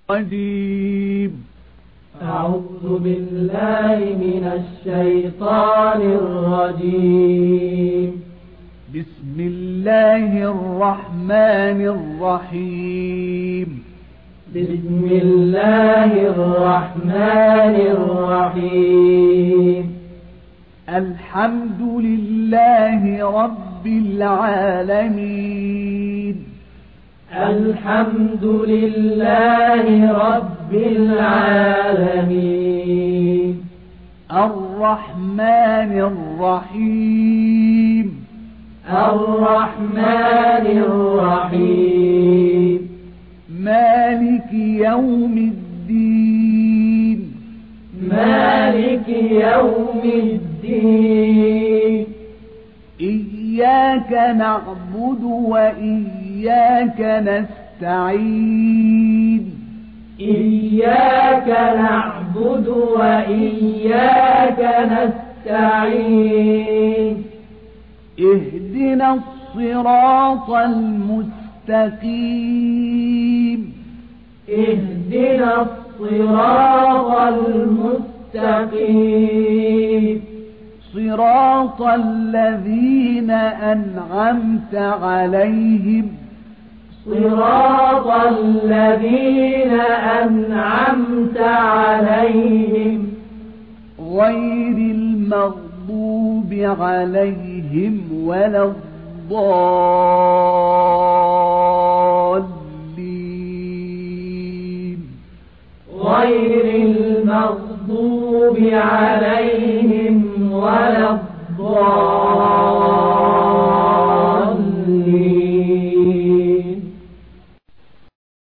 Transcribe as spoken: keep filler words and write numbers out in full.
الرجيم. أعوذ بالله من الشيطان الرجيم. بسم الله الرحمن الرحيم. بسم الله الرحمن الرحيم. الحمد لله رب العالمين. الحمد لله رب العالمين. الرحمن الرحيم. الرحمن الرحيم. مالك يوم الدين. مالك يوم الدين. إياك نعبد وإياك نستعين. إياك نعبد وإياك نستعين. اهدنا الصراط المستقيم. اهدنا الصراط المستقيم. صراط الذين أنعمت عليهم. صراط الذين أنعمت عليهم غير المغضوب عليهم ولا الضالين. غير المغضوب عليهم ولا الضالين.